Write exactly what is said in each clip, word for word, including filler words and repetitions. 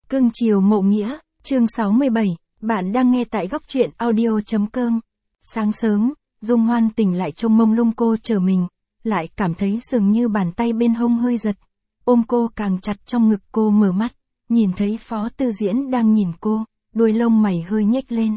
Cưng chiều mộ nghĩa, chương sáu mươi bảy, bạn đang nghe tại góc truyện audio.com. Sáng sớm, Dung Hoan tỉnh lại trông mông lung cô chờ mình, lại cảm thấy dường như bàn tay bên hông hơi giật. Ôm cô càng chặt trong ngực cô mở mắt, nhìn thấy Phó Tư Diễn đang nhìn cô, đuôi lông mày hơi nhếch lên.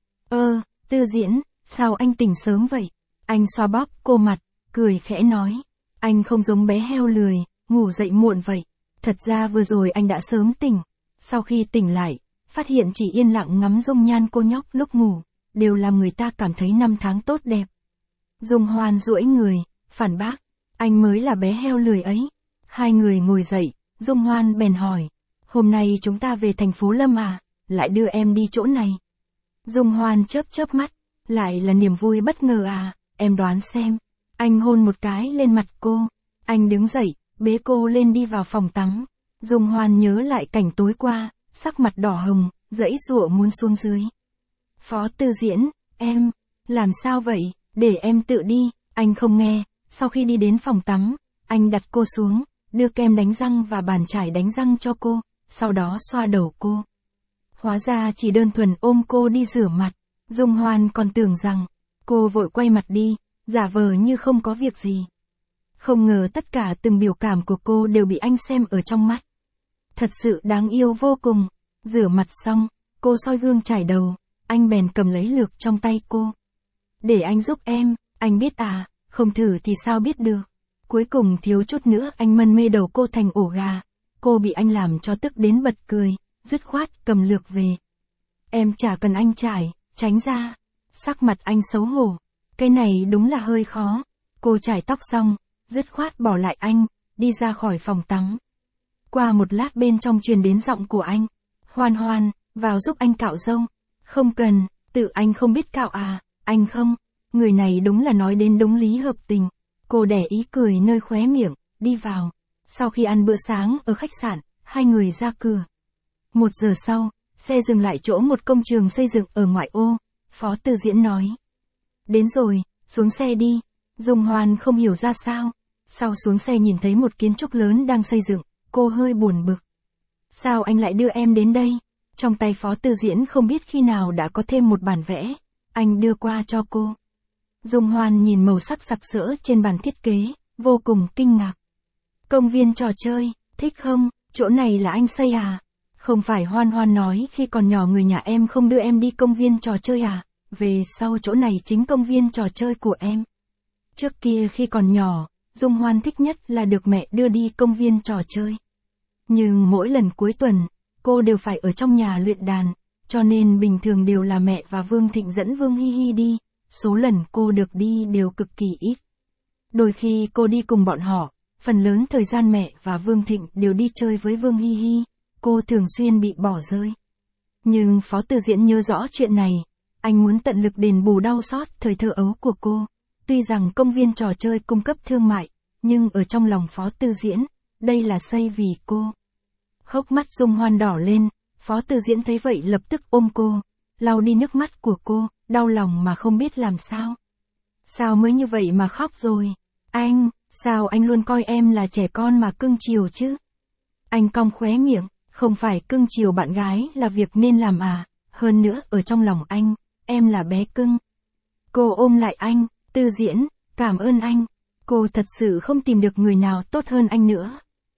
Ơ, Tư Diễn, sao anh tỉnh sớm vậy? Anh xoa bóp cô mặt, cười khẽ nói. Anh không giống bé heo lười, ngủ dậy muộn vậy. Thật ra vừa rồi anh đã sớm tỉnh. Sau khi tỉnh lại, phát hiện chỉ yên lặng ngắm dung nhan cô nhóc lúc ngủ, đều làm người ta cảm thấy năm tháng tốt đẹp. Dung Hoan duỗi người, phản bác, anh mới là bé heo lười ấy. Hai người ngồi dậy, Dung Hoan bèn hỏi, hôm nay chúng ta về thành phố Lâm à, lại đưa em đi chỗ này. Dung Hoan chớp chớp mắt, lại là niềm vui bất ngờ à, em đoán xem. Anh hôn một cái lên mặt cô, anh đứng dậy, bế cô lên đi vào phòng tắm. Dung Hoan nhớ lại cảnh tối qua, sắc mặt đỏ hồng, giãy giụa muốn xuống dưới. Phó Tư Diễn, em, làm sao vậy, để em tự đi, anh không nghe. Sau khi đi đến phòng tắm, anh đặt cô xuống, đưa kem đánh răng và bàn chải đánh răng cho cô, sau đó xoa đầu cô. Hóa ra chỉ đơn thuần ôm cô đi rửa mặt. Dung Hoan còn tưởng rằng, cô vội quay mặt đi, giả vờ như không có việc gì. Không ngờ tất cả từng biểu cảm của cô đều bị anh xem ở trong mắt. Thật sự đáng yêu vô cùng. Rửa mặt xong, cô soi gương chải đầu, anh bèn cầm lấy lược trong tay cô. Để anh giúp em, anh biết à, không thử thì sao biết được. Cuối cùng thiếu chút nữa anh mân mê đầu cô thành ổ gà. Cô bị anh làm cho tức đến bật cười, dứt khoát cầm lược về. Em chả cần anh chải, tránh ra. Sắc mặt anh xấu hổ. Cái này đúng là hơi khó. Cô chải tóc xong, dứt khoát bỏ lại anh, đi ra khỏi phòng tắm. Qua một lát bên trong truyền đến giọng của anh. Hoan Hoan, vào giúp anh cạo râu. Không cần, tự anh không biết cạo à, anh không. Người này đúng là nói đến đúng lý hợp tình. Cô đẻ ý cười nơi khóe miệng, đi vào. Sau khi ăn bữa sáng ở khách sạn, hai người ra cửa. Một giờ sau, xe dừng lại chỗ một công trường xây dựng ở ngoại ô. Phó Tư Diễn nói. Đến rồi, xuống xe đi. Dung Hoan không hiểu ra sao. Sau xuống xe nhìn thấy một kiến trúc lớn đang xây dựng, cô hơi buồn bực. Sao anh lại đưa em đến đây? Trong tay Phó Tư Diễn không biết khi nào đã có thêm một bản vẽ. Anh đưa qua cho cô. Dung Hoan nhìn màu sắc sặc sỡ trên bản thiết kế, vô cùng kinh ngạc. Công viên trò chơi, thích không? Chỗ này là anh xây à? Không phải Hoan Hoan nói khi còn nhỏ người nhà em không đưa em đi công viên trò chơi à? Về sau chỗ này chính công viên trò chơi của em. Trước kia khi còn nhỏ, Dung Hoan thích nhất là được mẹ đưa đi công viên trò chơi. Nhưng mỗi lần cuối tuần, cô đều phải ở trong nhà luyện đàn, cho nên bình thường đều là mẹ và Vương Thịnh dẫn Vương Hi Hi đi, số lần cô được đi đều cực kỳ ít. Đôi khi cô đi cùng bọn họ, phần lớn thời gian mẹ và Vương Thịnh đều đi chơi với Vương Hi Hi, cô thường xuyên bị bỏ rơi. Nhưng Phó Tư Diễn nhớ rõ chuyện này, anh muốn tận lực đền bù đau xót thời thơ ấu của cô. Tuy rằng công viên trò chơi cung cấp thương mại, nhưng ở trong lòng Phó Tư Diễn, đây là xây vì cô. Hốc mắt Dung Hoan đỏ lên, Phó Tư Diễn thấy vậy lập tức ôm cô, lau đi nước mắt của cô, đau lòng mà không biết làm sao. Sao mới như vậy mà khóc rồi? Anh, sao anh luôn coi em là trẻ con mà cưng chiều chứ? Anh cong khóe miệng, không phải cưng chiều bạn gái là việc nên làm à, hơn nữa ở trong lòng anh, em là bé cưng. Cô ôm lại anh, Tư Diễn, cảm ơn anh. Cô thật sự không tìm được người nào tốt hơn anh nữa.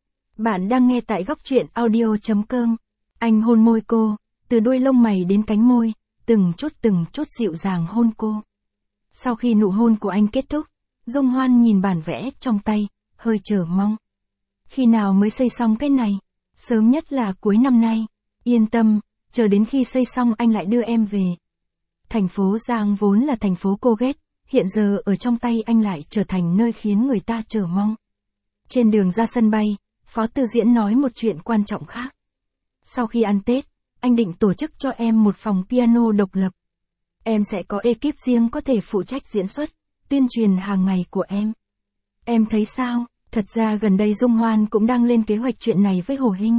Bạn đang nghe tại góc truyện audio.com. Anh hôn môi cô, từ đuôi lông mày đến cánh môi, từng chút từng chút dịu dàng hôn cô. Sau khi nụ hôn của anh kết thúc, Dung Hoan nhìn bản vẽ trong tay, hơi chờ mong. Khi nào mới xây xong cái này? Sớm nhất là cuối năm nay. Yên tâm, chờ đến khi xây xong anh lại đưa em về. Thành phố Giang vốn là thành phố cô ghét, hiện giờ ở trong tay anh lại trở thành nơi khiến người ta chờ mong. Trên đường ra sân bay, Phó Tư Diễn nói một chuyện quan trọng khác. Sau khi ăn Tết, anh định tổ chức cho em một phòng piano độc lập. Em sẽ có ekip riêng có thể phụ trách diễn xuất, tuyên truyền hàng ngày của em. Em thấy sao? Thật ra gần đây Dung Hoan cũng đang lên kế hoạch chuyện này với Hồ Hinh.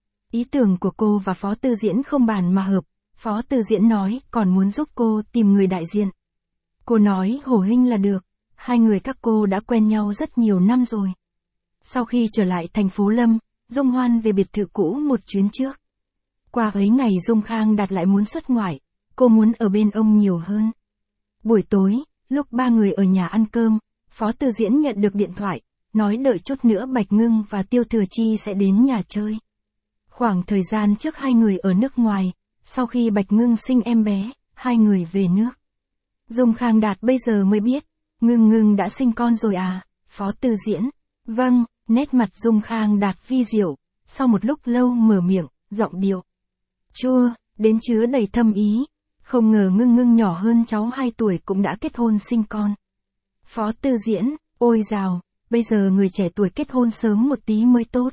Ý tưởng của cô và Phó Tư Diễn không bàn mà hợp, Phó Tư Diễn nói còn muốn giúp cô tìm người đại diện. Cô nói Hồ Hinh là được, hai người các cô đã quen nhau rất nhiều năm rồi. Sau khi trở lại thành phố Lâm, Dung Hoan về biệt thự cũ một chuyến trước. Qua ấy ngày Dung Khang Đạt lại muốn xuất ngoại, cô muốn ở bên ông nhiều hơn. Buổi tối, lúc ba người ở nhà ăn cơm, Phó Tư Diễn nhận được điện thoại, nói đợi chút nữa Bạch Ngưng và Tiêu Thừa Chi sẽ đến nhà chơi. Khoảng thời gian trước hai người ở nước ngoài, sau khi Bạch Ngưng sinh em bé, hai người về nước. Dung Khang Đạt bây giờ mới biết, Ngưng Ngưng đã sinh con rồi à, Phó Tư Diễn. Vâng, nét mặt Dung Khang Đạt vi diệu, sau một lúc lâu mở miệng, giọng điệu chua, đến chứa đầy thâm ý. Không ngờ Ngưng Ngưng nhỏ hơn cháu hai tuổi cũng đã kết hôn sinh con. Phó Tư Diễn, ôi dào, bây giờ người trẻ tuổi kết hôn sớm một tí mới tốt.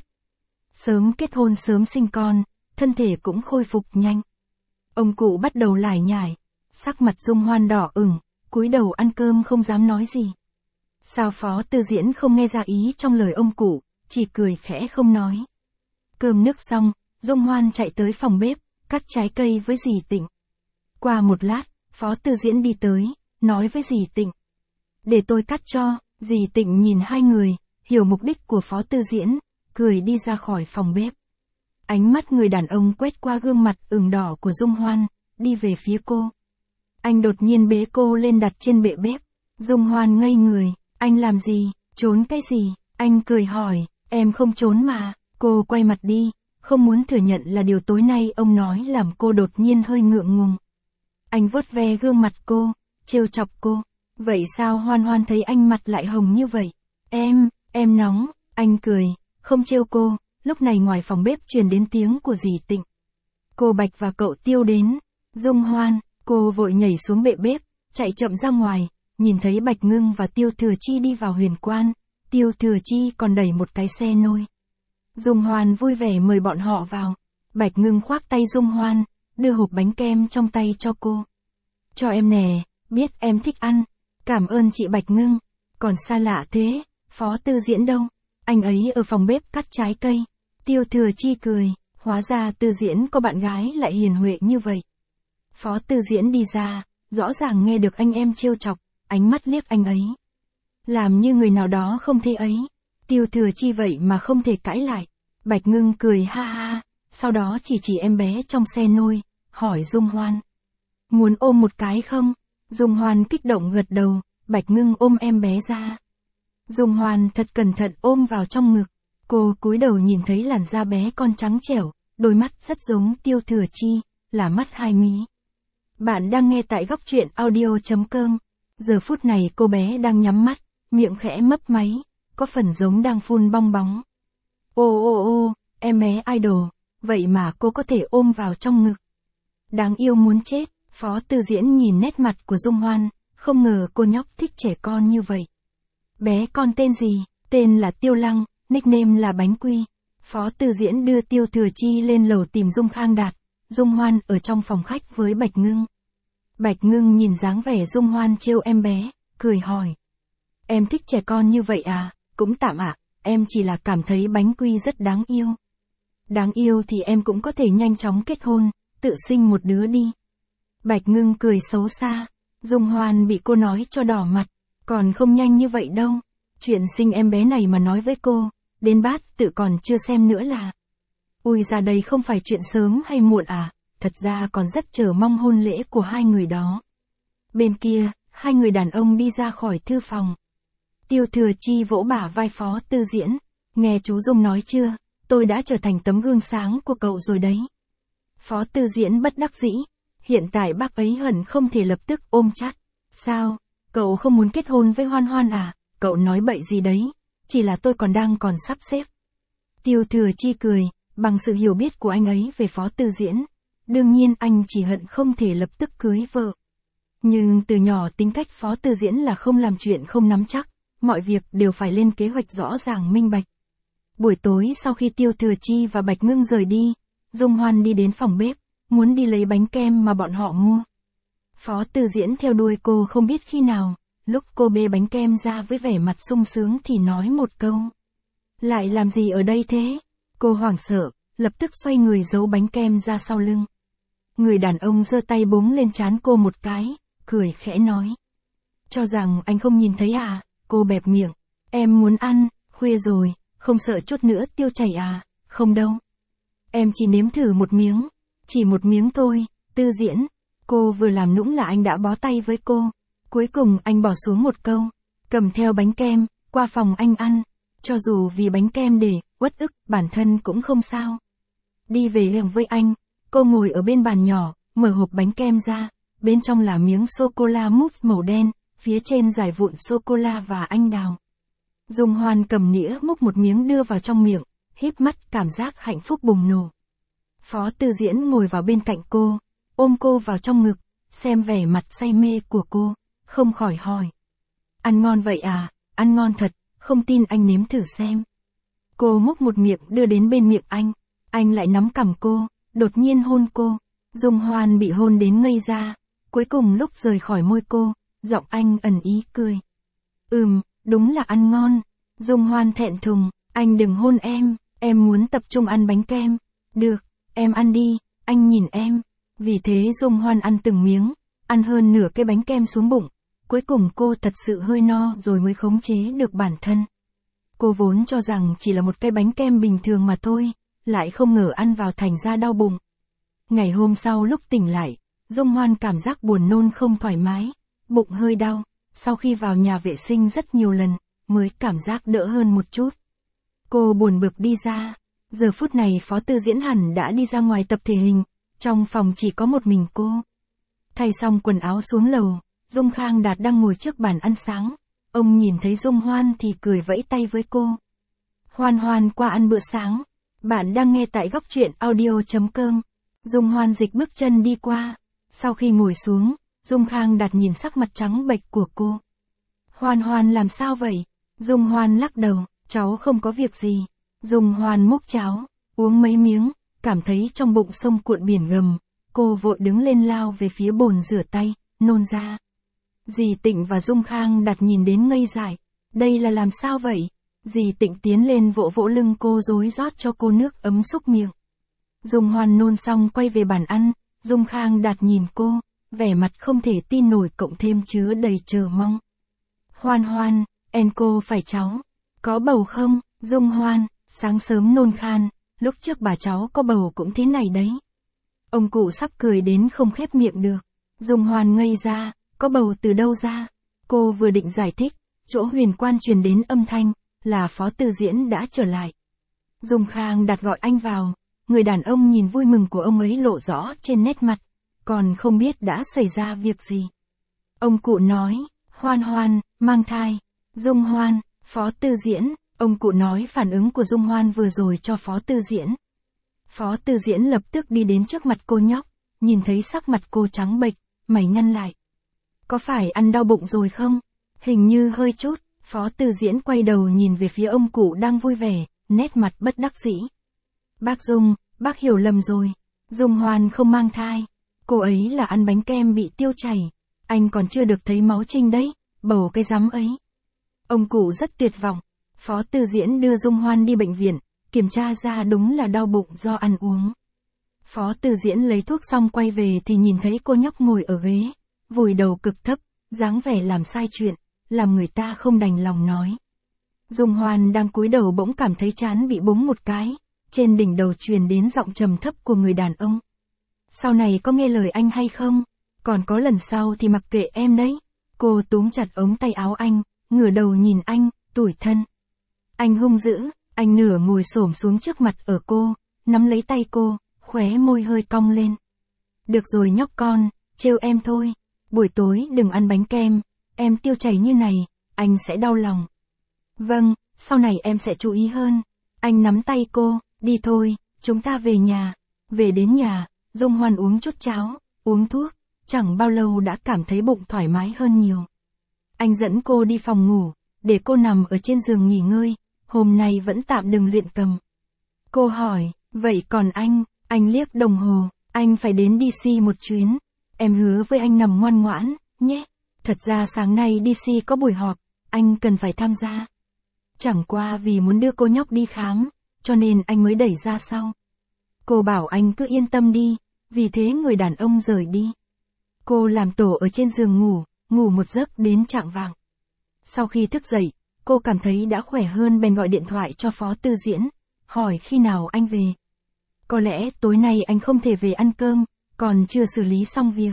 Sớm kết hôn sớm sinh con, thân thể cũng khôi phục nhanh. Ông cụ bắt đầu lải nhải, sắc mặt Dung Hoan đỏ ửng, cúi đầu ăn cơm không dám nói gì. Sao Phó Tư Diễn không nghe ra ý trong lời ông cụ, chỉ cười khẽ không nói. Cơm nước xong, Dung Hoan chạy tới phòng bếp, cắt trái cây với dì Tịnh. Qua một lát, Phó Tư Diễn đi tới, nói với dì Tịnh. Để tôi cắt cho, dì Tịnh nhìn hai người, hiểu mục đích của Phó Tư Diễn, cười đi ra khỏi phòng bếp. Ánh mắt người đàn ông quét qua gương mặt ửng đỏ của Dung Hoan, đi về phía cô. Anh đột nhiên bế cô lên đặt trên bệ bếp. Dung Hoan ngây người, anh làm gì, trốn cái gì, anh cười hỏi, em không trốn mà. Cô quay mặt đi, không muốn thừa nhận là điều tối nay ông nói làm cô đột nhiên hơi ngượng ngùng. Anh vuốt ve gương mặt cô, trêu chọc cô. Vậy sao Hoan Hoan thấy anh mặt lại hồng như vậy? Em, em nóng, anh cười, không trêu cô. Lúc này ngoài phòng bếp truyền đến tiếng của dì Tịnh. Cô Bạch và cậu Tiêu đến. Dung Hoan, cô vội nhảy xuống bệ bếp, chạy chậm ra ngoài, nhìn thấy Bạch Ngưng và Tiêu Thừa Chi đi vào huyền quan. Tiêu Thừa Chi còn đẩy một cái xe nôi. Dung Hoan vui vẻ mời bọn họ vào. Bạch Ngưng khoác tay Dung Hoan, đưa hộp bánh kem trong tay cho cô. Cho em nè, biết em thích ăn. Cảm ơn chị Bạch Ngưng. Còn xa lạ thế, Phó Tư Diễn đâu? Anh ấy ở phòng bếp cắt trái cây. Tiêu Thừa Chi cười, hóa ra Tư Diễn có bạn gái lại hiền huệ như vậy. Phó Tư Diễn đi ra, rõ ràng nghe được anh em trêu chọc, ánh mắt liếc anh ấy. Làm như người nào đó không thấy ấy. Tiêu Thừa Chi vậy mà không thể cãi lại. Bạch Ngưng cười ha ha, sau đó chỉ chỉ em bé trong xe nôi, hỏi Dung Hoan. Muốn ôm một cái không? Dung Hoan kích động gật đầu, Bạch Ngưng ôm em bé ra. Dung Hoan thật cẩn thận ôm vào trong ngực. Cô cúi đầu nhìn thấy làn da bé con trắng trẻo, đôi mắt rất giống Tiêu Thừa Chi, là mắt hai mí. Bạn đang nghe tại góc truyện audio chấm com. Giờ phút này cô bé đang nhắm mắt, miệng khẽ mấp máy, có phần giống đang phun bong bóng. Ô ô ô, em bé idol, vậy mà cô có thể ôm vào trong ngực. Đáng yêu muốn chết. Phó Tư Diễn nhìn nét mặt của Dung Hoan, không ngờ cô nhóc thích trẻ con như vậy. Bé con tên gì? Tên là Tiêu Lăng, nickname là Bánh Quy. Phó Tư Diễn đưa Tiêu Thừa Chi lên lầu tìm Dung Khang Đạt. Dung Hoan ở trong phòng khách với Bạch Ngưng. Bạch Ngưng nhìn dáng vẻ Dung Hoan trêu em bé, cười hỏi. Em thích trẻ con như vậy à? Cũng tạm ạ, à, em chỉ là cảm thấy Bánh Quy rất đáng yêu. Đáng yêu thì em cũng có thể nhanh chóng kết hôn, tự sinh một đứa đi. Bạch Ngưng cười xấu xa. Dung Hoan bị cô nói cho đỏ mặt. Còn không nhanh như vậy đâu. Chuyện sinh em bé này mà nói với cô, đến bát tự còn chưa xem nữa là. Ui ra đây không phải chuyện sớm hay muộn à, thật ra còn rất chờ mong hôn lễ của hai người đó. Bên kia, hai người đàn ông đi ra khỏi thư phòng. Tiêu Thừa Chi vỗ bả vai Phó Tư Diễn. Nghe chú Dung nói chưa, tôi đã trở thành tấm gương sáng của cậu rồi đấy. Phó Tư Diễn bất đắc dĩ. Hiện tại bác ấy hẳn không thể lập tức ôm chặt. Sao, cậu không muốn kết hôn với Hoan Hoan à? Cậu nói bậy gì đấy, chỉ là tôi còn đang còn sắp xếp. Tiêu Thừa Chi cười, bằng sự hiểu biết của anh ấy về Phó Tư Diễn. Đương nhiên anh chỉ hận không thể lập tức cưới vợ. Nhưng từ nhỏ tính cách Phó Tư Diễn là không làm chuyện không nắm chắc, mọi việc đều phải lên kế hoạch rõ ràng minh bạch. Buổi tối sau khi Tiêu Thừa Chi và Bạch Ngưng rời đi, Dung Hoan đi đến phòng bếp, muốn đi lấy bánh kem mà bọn họ mua. Phó Tư Diễn theo đuôi cô không biết khi nào, lúc cô bê bánh kem ra với vẻ mặt sung sướng thì nói một câu. Lại làm gì ở đây thế? Cô hoảng sợ, lập tức xoay người giấu bánh kem ra sau lưng. Người đàn ông giơ tay búng lên trán cô một cái, cười khẽ nói. Cho rằng anh không nhìn thấy à? Cô bẹp miệng. Em muốn ăn, khuya rồi, không sợ chút nữa tiêu chảy à? Không đâu. Em chỉ nếm thử một miếng. Chỉ một miếng thôi, Tư Diễn. Cô vừa làm nũng là anh đã bó tay với cô. Cuối cùng anh bỏ xuống một câu. Cầm theo bánh kem, qua phòng anh ăn. Cho dù vì bánh kem để, uất ức, bản thân cũng không sao. Đi về liền với anh, cô ngồi ở bên bàn nhỏ, mở hộp bánh kem ra. Bên trong là miếng sô-cô-la mousse màu đen, phía trên dải vụn sô-cô-la và anh đào. Dung Hoan cầm nĩa múc một miếng đưa vào trong miệng, híp mắt cảm giác hạnh phúc bùng nổ. Phó Tư Diễn ngồi vào bên cạnh cô, ôm cô vào trong ngực, xem vẻ mặt say mê của cô, không khỏi hỏi. Ăn ngon vậy à, ăn ngon thật, không tin anh nếm thử xem. Cô múc một miệng đưa đến bên miệng anh, anh lại nắm cằm cô, đột nhiên hôn cô. Dung Hoan bị hôn đến ngây ra, cuối cùng lúc rời khỏi môi cô, giọng anh ẩn ý cười. Ừm, đúng là ăn ngon. Dung Hoan thẹn thùng, anh đừng hôn em, em muốn tập trung ăn bánh kem. Được, em ăn đi, anh nhìn em. Vì thế Dung Hoan ăn từng miếng, ăn hơn nửa cái bánh kem xuống bụng. Cuối cùng cô thật sự hơi no rồi mới khống chế được bản thân. Cô vốn cho rằng chỉ là một cái bánh kem bình thường mà thôi, lại không ngờ ăn vào thành ra đau bụng. Ngày hôm sau lúc tỉnh lại, Dung Hoan cảm giác buồn nôn không thoải mái, bụng hơi đau, sau khi vào nhà vệ sinh rất nhiều lần, mới cảm giác đỡ hơn một chút. Cô buồn bực đi ra, giờ phút này Phó Tư Diễn hẳn đã đi ra ngoài tập thể hình, trong phòng chỉ có một mình cô. Thay xong quần áo xuống lầu, Dung Khang Đạt đang ngồi trước bàn ăn sáng, ông nhìn thấy Dung Hoan thì cười vẫy tay với cô. Hoan Hoan qua ăn bữa sáng, bạn đang nghe tại góc truyện audio chấm com. Dung Hoan dịch bước chân đi qua, sau khi ngồi xuống, Dung Khang Đạt nhìn sắc mặt trắng bệch của cô. Hoan Hoan làm sao vậy? Dung Hoan lắc đầu, cháu không có việc gì. Dung Hoan múc cháo, uống mấy miếng, cảm thấy trong bụng sông cuộn biển gầm, cô vội đứng lên lao về phía bồn rửa tay, nôn ra. Dì Tịnh và Dung Khang Đạt nhìn đến ngây dại, đây là làm sao vậy? Dì Tịnh tiến lên vỗ vỗ lưng cô rối rót cho cô nước ấm xúc miệng. Dung Hoan nôn xong quay về bàn ăn, Dung Khang Đạt nhìn cô, vẻ mặt không thể tin nổi cộng thêm chứa đầy chờ mong. Hoan Hoan, en cô phải cháu, có bầu không? Dung Hoan, sáng sớm nôn khan, lúc trước bà cháu có bầu cũng thế này đấy. Ông cụ sắp cười đến không khép miệng được. Dung Hoan ngây ra, có bầu từ đâu ra? Cô vừa định giải thích, chỗ huyền quan truyền đến âm thanh, là Phó Tư Diễn đã trở lại. Dung Khang Đạt gọi anh vào, người đàn ông nhìn vui mừng của ông ấy lộ rõ trên nét mặt, còn không biết đã xảy ra việc gì. Ông cụ nói, Hoan Hoan, mang thai. Dung Hoan, Phó Tư Diễn, ông cụ nói phản ứng của Dung Hoan vừa rồi cho Phó Tư Diễn. Phó Tư Diễn lập tức đi đến trước mặt cô nhóc, nhìn thấy sắc mặt cô trắng bệch, mày nhăn lại. Có phải ăn đau bụng rồi không? Hình như hơi chút. Phó Tư Diễn quay đầu nhìn về phía ông cụ đang vui vẻ, nét mặt bất đắc dĩ. Bác Dung, bác hiểu lầm rồi. Dung Hoan không mang thai. Cô ấy là ăn bánh kem bị tiêu chảy. Anh còn chưa được thấy máu trinh đấy, bầu cái rắm ấy. Ông cụ rất tuyệt vọng. Phó Tư Diễn đưa Dung Hoan đi bệnh viện, kiểm tra ra đúng là đau bụng do ăn uống. Phó Tư Diễn lấy thuốc xong quay về thì nhìn thấy cô nhóc ngồi ở ghế, vùi đầu cực thấp, dáng vẻ làm sai chuyện, làm người ta không đành lòng nói. Dung Hoan đang cúi đầu bỗng cảm thấy trán bị búng một cái, trên đỉnh đầu truyền đến giọng trầm thấp của người đàn ông. Sau này có nghe lời anh hay không? Còn có lần sau thì mặc kệ em đấy. Cô túm chặt ống tay áo anh, ngửa đầu nhìn anh, tủi thân. Anh hung dữ, anh nửa ngồi xổm xuống trước mặt ở cô, nắm lấy tay cô, khóe môi hơi cong lên. Được rồi nhóc con, trêu em thôi. Buổi tối đừng ăn bánh kem, em tiêu chảy như này, anh sẽ đau lòng. Vâng, sau này em sẽ chú ý hơn. Anh nắm tay cô, đi thôi, chúng ta về nhà. Về đến nhà, Dung Hoan uống chút cháo, uống thuốc, chẳng bao lâu đã cảm thấy bụng thoải mái hơn nhiều. Anh dẫn cô đi phòng ngủ, để cô nằm ở trên giường nghỉ ngơi, hôm nay vẫn tạm đừng luyện cầm. Cô hỏi, vậy còn anh? Anh liếc đồng hồ, anh phải đến đê xê một chuyến. Em hứa với anh nằm ngoan ngoãn, nhé. Thật ra sáng nay đê xê có buổi họp, anh cần phải tham gia. Chẳng qua vì muốn đưa cô nhóc đi khám, cho nên anh mới đẩy ra sau. Cô bảo anh cứ yên tâm đi, vì thế người đàn ông rời đi. Cô làm tổ ở trên giường ngủ, ngủ một giấc đến chạng vạng. Sau khi thức dậy, cô cảm thấy đã khỏe hơn bèn gọi điện thoại cho Phó Tư Diễn, hỏi khi nào anh về. Có lẽ tối nay anh không thể về ăn cơm, còn chưa xử lý xong việc.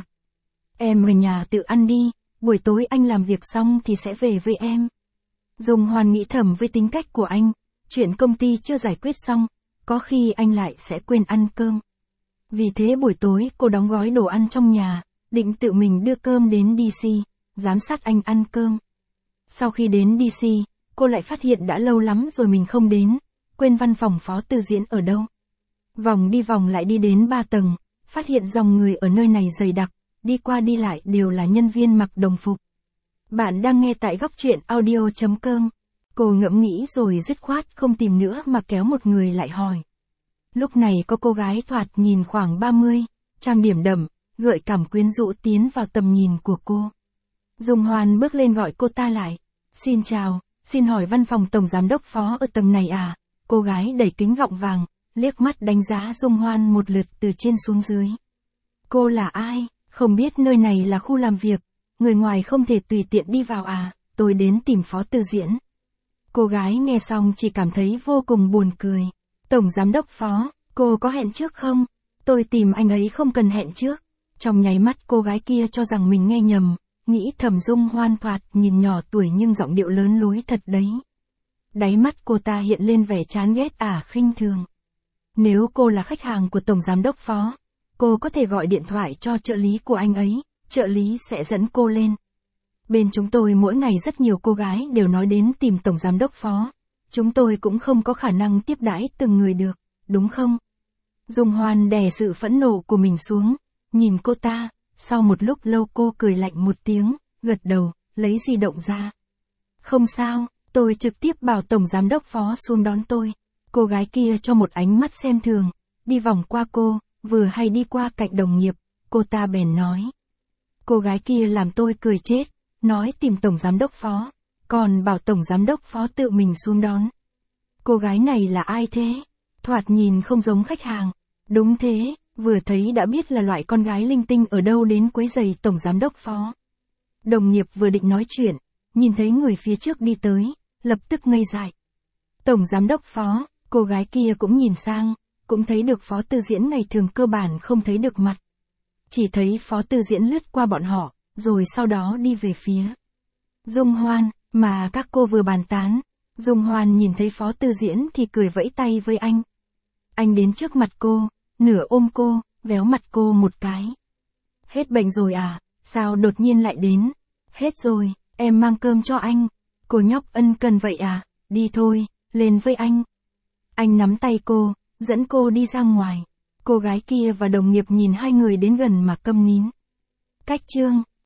Em ở nhà tự ăn đi, buổi tối anh làm việc xong thì sẽ về với em. Dung Hoan nghĩ thầm với tính cách của anh, chuyện công ty chưa giải quyết xong, có khi anh lại sẽ quên ăn cơm. Vì thế buổi tối cô đóng gói đồ ăn trong nhà, định tự mình đưa cơm đến đê xê, giám sát anh ăn cơm. Sau khi đến đê xê, cô lại phát hiện đã lâu lắm rồi mình không đến, quên văn phòng Phó Tư Diễn ở đâu. Vòng đi vòng lại đi đến ba tầng, phát hiện dòng người ở nơi này dày đặc, đi qua đi lại đều là nhân viên mặc đồng phục. Bạn đang nghe tại góc truyện audio chấm com. Cô ngẫm nghĩ rồi dứt khoát không tìm nữa mà kéo một người lại hỏi. Lúc này có cô gái thoạt nhìn khoảng ba mươi, trang điểm đậm, gợi cảm quyến rũ tiến vào tầm nhìn của cô. Dung Hoan bước lên gọi cô ta lại. Xin chào, xin hỏi văn phòng tổng giám đốc Phó ở tầng này à? Cô gái đẩy kính gọng vàng, liếc mắt đánh giá Dung Hoan một lượt từ trên xuống dưới. Cô là ai? Không biết nơi này là khu làm việc, người ngoài không thể tùy tiện đi vào à? Tôi đến tìm Phó Tư Diễn. Cô gái nghe xong chỉ cảm thấy vô cùng buồn cười. Tổng giám đốc Phó, cô có hẹn trước không? Tôi tìm anh ấy không cần hẹn trước. Trong nháy mắt cô gái kia cho rằng mình nghe nhầm, nghĩ thầm Dung Hoan thoạt nhìn nhỏ tuổi nhưng giọng điệu lớn lối thật đấy. Đáy mắt cô ta hiện lên vẻ chán ghét ả khinh thường. Nếu cô là khách hàng của tổng giám đốc Phó, cô có thể gọi điện thoại cho trợ lý của anh ấy, trợ lý sẽ dẫn cô lên. Bên chúng tôi mỗi ngày rất nhiều cô gái đều nói đến tìm tổng giám đốc Phó. Chúng tôi cũng không có khả năng tiếp đãi từng người được, đúng không? Dung Hoan đè sự phẫn nộ của mình xuống, nhìn cô ta, sau một lúc lâu cô cười lạnh một tiếng, gật đầu, lấy di động ra. Không sao, tôi trực tiếp bảo tổng giám đốc Phó xuống đón tôi. Cô gái kia cho một ánh mắt xem thường, đi vòng qua cô, vừa hay đi qua cạnh đồng nghiệp, cô ta bèn nói. Cô gái kia làm tôi cười chết, nói tìm tổng giám đốc Phó, còn bảo tổng giám đốc Phó tự mình xuống đón. Cô gái này là ai thế? Thoạt nhìn không giống khách hàng. Đúng thế, vừa thấy đã biết là loại con gái linh tinh ở đâu đến quấy rầy tổng giám đốc Phó. Đồng nghiệp vừa định nói chuyện, nhìn thấy người phía trước đi tới, lập tức ngây dại. Tổng giám đốc Phó, cô gái kia cũng nhìn sang, cũng thấy được Phó Tư Diễn ngày thường cơ bản không thấy được mặt. Chỉ thấy Phó Tư Diễn lướt qua bọn họ, rồi sau đó đi về phía Dung Hoan, mà các cô vừa bàn tán. Dung Hoan nhìn thấy Phó Tư Diễn thì cười vẫy tay với anh. Anh đến trước mặt cô, nửa ôm cô, véo mặt cô một cái. Hết bệnh rồi à, sao đột nhiên lại đến? Hết rồi, em mang cơm cho anh. Cô nhóc ân cần vậy à, đi thôi, lên với anh. Anh nắm tay cô, dẫn cô đi ra ngoài. Cô gái kia và đồng nghiệp nhìn hai người đến gần mà câm nín. Cách chương